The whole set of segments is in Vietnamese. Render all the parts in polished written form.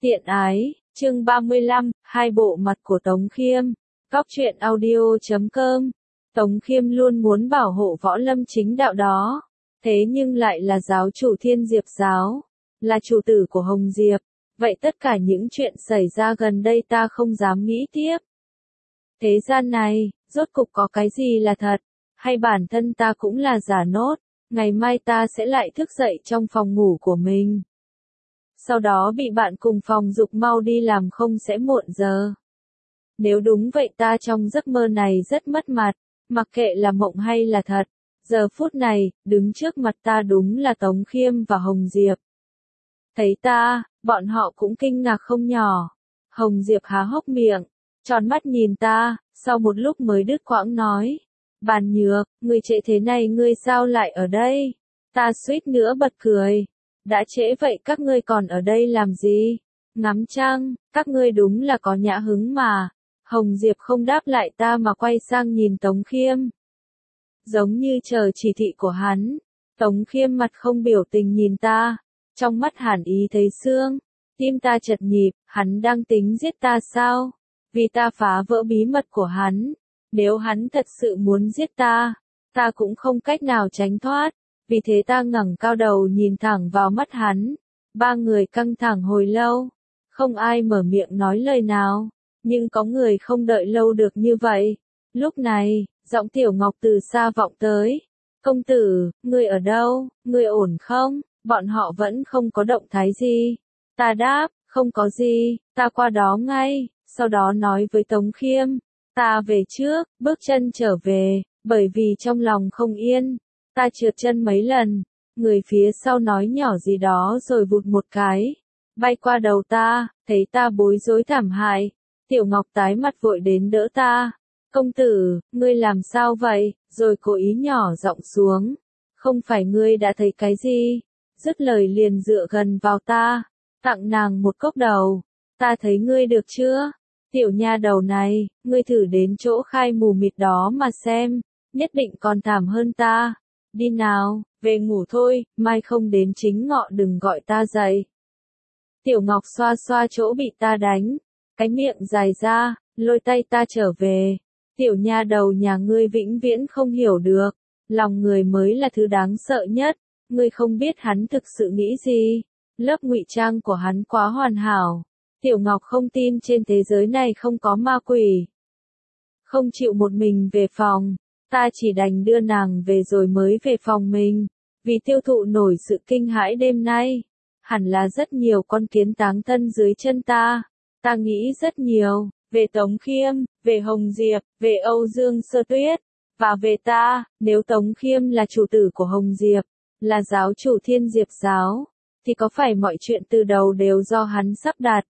Tiện ái, chương 35, hai bộ mặt của Tống Khiêm. Góc truyện audio.com. Tống Khiêm luôn muốn bảo hộ võ lâm chính đạo đó. Thế nhưng lại là giáo chủ Thiên Diệp giáo, là chủ tử của Hồng Diệp. Vậy tất cả những chuyện xảy ra gần đây ta không dám nghĩ tiếp. Thế gian này, rốt cục có cái gì là thật, hay bản thân ta cũng là giả nốt. Ngày mai ta sẽ lại thức dậy trong phòng ngủ của mình. Sau đó bị bạn cùng phòng giục mau đi làm không sẽ muộn giờ. Nếu đúng vậy ta trong giấc mơ này rất mất mặt, mặc kệ là mộng hay là thật. Giờ phút này, đứng trước mặt ta đúng là Tống Khiêm và Hồng Diệp. Thấy ta, bọn họ cũng kinh ngạc không nhỏ. Hồng Diệp há hốc miệng, tròn mắt nhìn ta, sau một lúc mới đứt quãng nói. Bàn Nhược, người trễ thế này ngươi sao lại ở đây? Ta suýt nữa bật cười. Đã trễ vậy các ngươi còn ở đây làm gì? Ngắm trăng, các ngươi đúng là có nhã hứng mà. Hồng Diệp không đáp lại ta mà quay sang nhìn Tống Khiêm. Giống như chờ chỉ thị của hắn. Tống Khiêm mặt không biểu tình nhìn ta. Trong mắt hàn ý thấy xương. Tim ta chật nhịp, hắn đang tính giết ta sao? Vì ta phá vỡ bí mật của hắn. Nếu hắn thật sự muốn giết ta, ta cũng không cách nào tránh thoát. Vì thế ta ngẩng cao đầu nhìn thẳng vào mắt hắn. Ba người căng thẳng hồi lâu. Không ai mở miệng nói lời nào. Nhưng có người không đợi lâu được như vậy. Lúc này, giọng Tiểu Ngọc từ xa vọng tới. Công tử, ngươi ở đâu, ngươi ổn không? Bọn họ vẫn không có động thái gì. Ta đáp, không có gì, ta qua đó ngay. Sau đó nói với Tống Khiêm. Ta về trước, bước chân trở về, bởi vì trong lòng không yên. Ta trượt chân mấy lần, người phía sau nói nhỏ gì đó rồi vụt một cái, bay qua đầu ta, thấy ta bối rối thảm hại. Tiểu Ngọc tái mặt vội đến đỡ ta. Công tử, ngươi làm sao vậy? Rồi cố ý nhỏ giọng xuống. Không phải ngươi đã thấy cái gì? Dứt lời liền dựa gần vào ta, tặng nàng một cốc đầu. Ta thấy ngươi được chưa? Tiểu nha đầu này, ngươi thử đến chỗ khai mù mịt đó mà xem, nhất định còn thảm hơn ta. Đi nào, về ngủ thôi, mai không đến chính ngọ đừng gọi ta dậy. Tiểu Ngọc xoa xoa chỗ bị ta đánh, cái miệng dài ra, lôi tay ta trở về. Tiểu nha đầu nhà ngươi vĩnh viễn không hiểu được, lòng người mới là thứ đáng sợ nhất, ngươi không biết hắn thực sự nghĩ gì, lớp ngụy trang của hắn quá hoàn hảo. Tiểu Ngọc không tin trên thế giới này không có ma quỷ. Không chịu một mình về phòng, ta chỉ đành đưa nàng về rồi mới về phòng mình. Vì tiêu thụ nổi sự kinh hãi đêm nay, hẳn là rất nhiều con kiến táng thân dưới chân ta. Ta nghĩ rất nhiều, về Tống Khiêm, về Hồng Diệp, về Âu Dương Sơ Tuyết, và về ta. Nếu Tống Khiêm là chủ tử của Hồng Diệp, là giáo chủ Thiên Diệp giáo, thì có phải mọi chuyện từ đầu đều do hắn sắp đặt?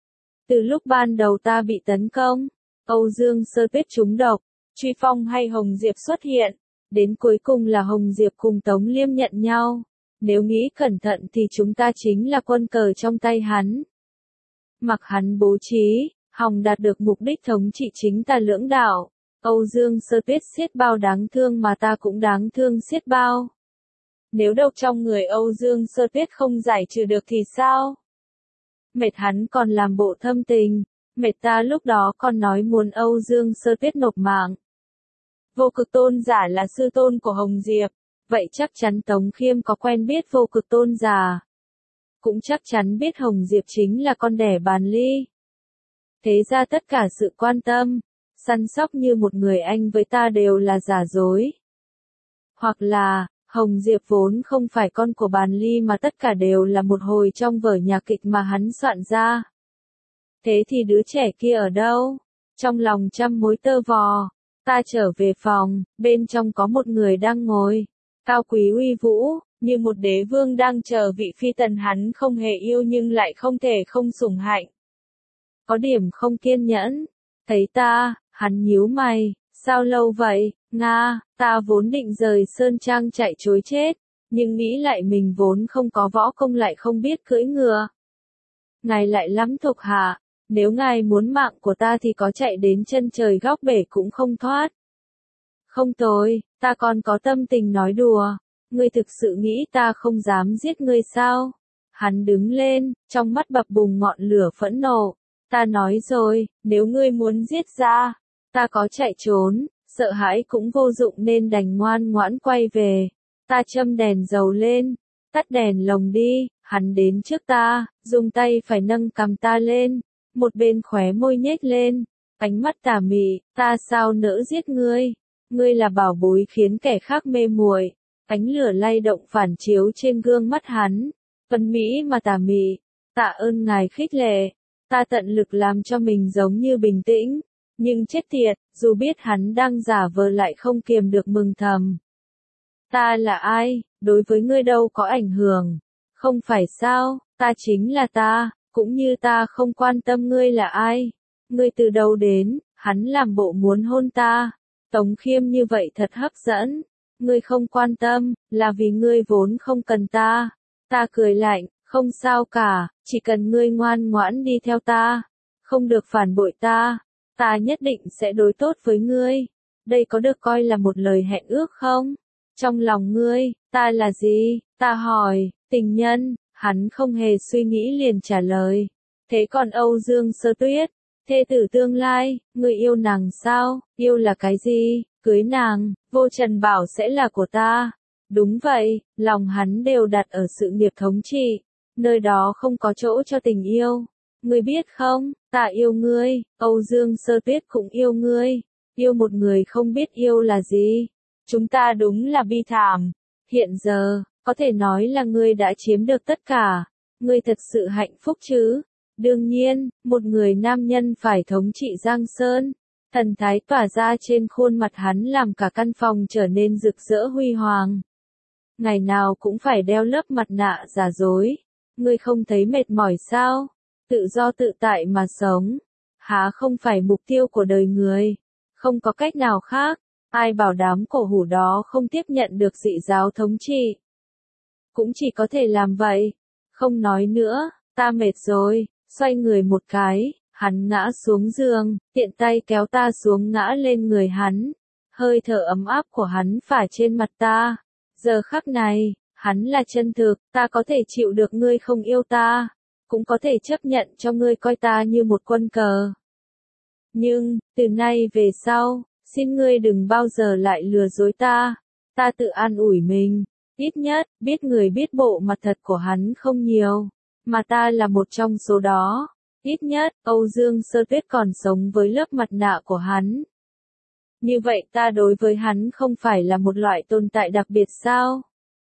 Từ lúc ban đầu ta bị tấn công, Âu Dương Sơ Tuyết trúng độc, Truy Phong hay Hồng Diệp xuất hiện, đến cuối cùng là Hồng Diệp cùng Tống Liêm nhận nhau. Nếu nghĩ cẩn thận thì chúng ta chính là quân cờ trong tay hắn. Mặc hắn bố trí, hòng đạt được mục đích thống trị chính ta lưỡng đạo. Âu Dương Sơ Tuyết xiết bao đáng thương mà ta cũng đáng thương xiết bao. Nếu độc trong người Âu Dương Sơ Tuyết không giải trừ được thì sao? Mệt hắn còn làm bộ thâm tình, mệt ta lúc đó còn nói muốn Âu Dương Sơ Tuyết nộp mạng. Vô Cực Tôn giả là sư tôn của Hồng Diệp, vậy chắc chắn Tống Khiêm có quen biết Vô Cực Tôn giả. Cũng chắc chắn biết Hồng Diệp chính là con đẻ Bàn Ly. Thế ra tất cả sự quan tâm, săn sóc như một người anh với ta đều là giả dối. Hoặc là, Hồng Diệp vốn không phải con của Bàn Ly mà tất cả đều là một hồi trong vở nhạc kịch mà hắn soạn ra. Thế thì đứa trẻ kia ở đâu? Trong lòng trăm mối tơ vò, ta trở về phòng, bên trong có một người đang ngồi, cao quý uy vũ, như một đế vương đang chờ vị phi tần hắn không hề yêu nhưng lại không thể không sủng hạnh. Có điểm không kiên nhẫn, thấy ta, hắn nhíu mày, sao lâu vậy, Nga, ta vốn định rời Sơn Trang chạy trối chết, nhưng nghĩ lại mình vốn không có võ công lại không biết cưỡi ngựa. Ngài lại lắm thuộc hạ, nếu ngài muốn mạng của ta thì có chạy đến chân trời góc bể cũng không thoát. Không tồi, ta còn có tâm tình nói đùa, ngươi thực sự nghĩ ta không dám giết ngươi sao? Hắn đứng lên, trong mắt bập bùng ngọn lửa phẫn nộ. Ta nói rồi, nếu ngươi muốn giết ra, ta có chạy trốn, sợ hãi cũng vô dụng nên đành ngoan ngoãn quay về. Ta châm đèn dầu lên, tắt đèn lồng đi, hắn đến trước ta, dùng tay phải nâng cằm ta lên, một bên khóe môi nhếch lên, ánh mắt tà mị, ta sao nỡ giết ngươi, ngươi là bảo bối khiến kẻ khác mê muội. Ánh lửa lay động phản chiếu trên gương mắt hắn, vân mỹ mà tà mị, tạ ơn ngài khích lệ, ta tận lực làm cho mình giống như bình tĩnh, nhưng chết tiệt, dù biết hắn đang giả vờ lại không kiềm được mừng thầm. Ta là ai, đối với ngươi đâu có ảnh hưởng, không phải sao, ta chính là ta, cũng như ta không quan tâm ngươi là ai, ngươi từ đâu đến, hắn làm bộ muốn hôn ta, Tống Khiêm như vậy thật hấp dẫn, ngươi không quan tâm, là vì ngươi vốn không cần ta, ta cười lạnh, không sao cả, chỉ cần ngươi ngoan ngoãn đi theo ta, không được phản bội ta, ta nhất định sẽ đối tốt với ngươi, đây có được coi là một lời hẹn ước không? Trong lòng ngươi, ta là gì? Ta hỏi, tình nhân, hắn không hề suy nghĩ liền trả lời. Thế còn Âu Dương Sơ Tuyết, thê tử tương lai, ngươi yêu nàng sao? Yêu là cái gì? Cưới nàng, Vô Trần bảo sẽ là của ta. Đúng vậy, lòng hắn đều đặt ở sự nghiệp thống trị, nơi đó không có chỗ cho tình yêu. Ngươi biết không, ta yêu ngươi, Âu Dương Sơ Tuyết cũng yêu ngươi. Yêu một người không biết yêu là gì. Chúng ta đúng là bi thảm. Hiện giờ, có thể nói là ngươi đã chiếm được tất cả. Ngươi thật sự hạnh phúc chứ? Đương nhiên, một người nam nhân phải thống trị Giang Sơn. Thần thái tỏa ra trên khuôn mặt hắn làm cả căn phòng trở nên rực rỡ huy hoàng. Ngày nào cũng phải đeo lớp mặt nạ giả dối. Ngươi không thấy mệt mỏi sao? Tự do tự tại mà sống. Há không phải mục tiêu của đời người. Không có cách nào khác. Ai bảo đám cổ hủ đó không tiếp nhận được dị giáo thống trị. Cũng chỉ có thể làm vậy. Không nói nữa, ta mệt rồi, xoay người một cái, hắn ngã xuống giường, tiện tay kéo ta xuống ngã lên người hắn. Hơi thở ấm áp của hắn phả trên mặt ta. Giờ khắc này, hắn là chân thực, ta có thể chịu được ngươi không yêu ta, cũng có thể chấp nhận cho ngươi coi ta như một quân cờ. Nhưng, từ nay về sau, xin ngươi đừng bao giờ lại lừa dối ta. Ta tự an ủi mình, ít nhất, biết người biết bộ mặt thật của hắn không nhiều, mà ta là một trong số đó. Ít nhất, Âu Dương Sơ Tuyết còn sống với lớp mặt nạ của hắn. Như vậy ta đối với hắn không phải là một loại tồn tại đặc biệt sao?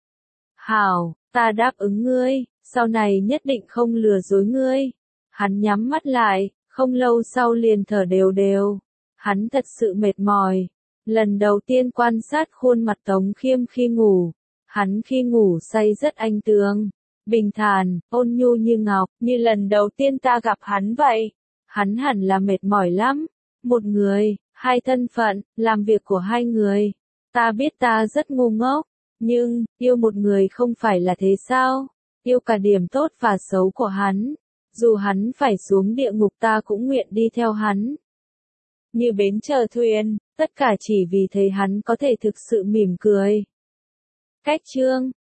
Hảo, ta đáp ứng ngươi, sau này nhất định không lừa dối ngươi. Hắn nhắm mắt lại, không lâu sau liền thở đều đều. Hắn thật sự mệt mỏi. Lần đầu tiên quan sát khuôn mặt Tống Khiêm khi ngủ. Hắn khi ngủ say rất anh tường, bình thản, ôn nhu như ngọc, như lần đầu tiên ta gặp hắn vậy. Hắn hẳn là mệt mỏi lắm. Một người, hai thân phận, làm việc của hai người. Ta biết ta rất ngu ngốc, nhưng, yêu một người không phải là thế sao? Yêu cả điểm tốt và xấu của hắn. Dù hắn phải xuống địa ngục ta cũng nguyện đi theo hắn. Như bến chờ thuyền, tất cả chỉ vì thấy hắn có thể thực sự mỉm cười. Cách chương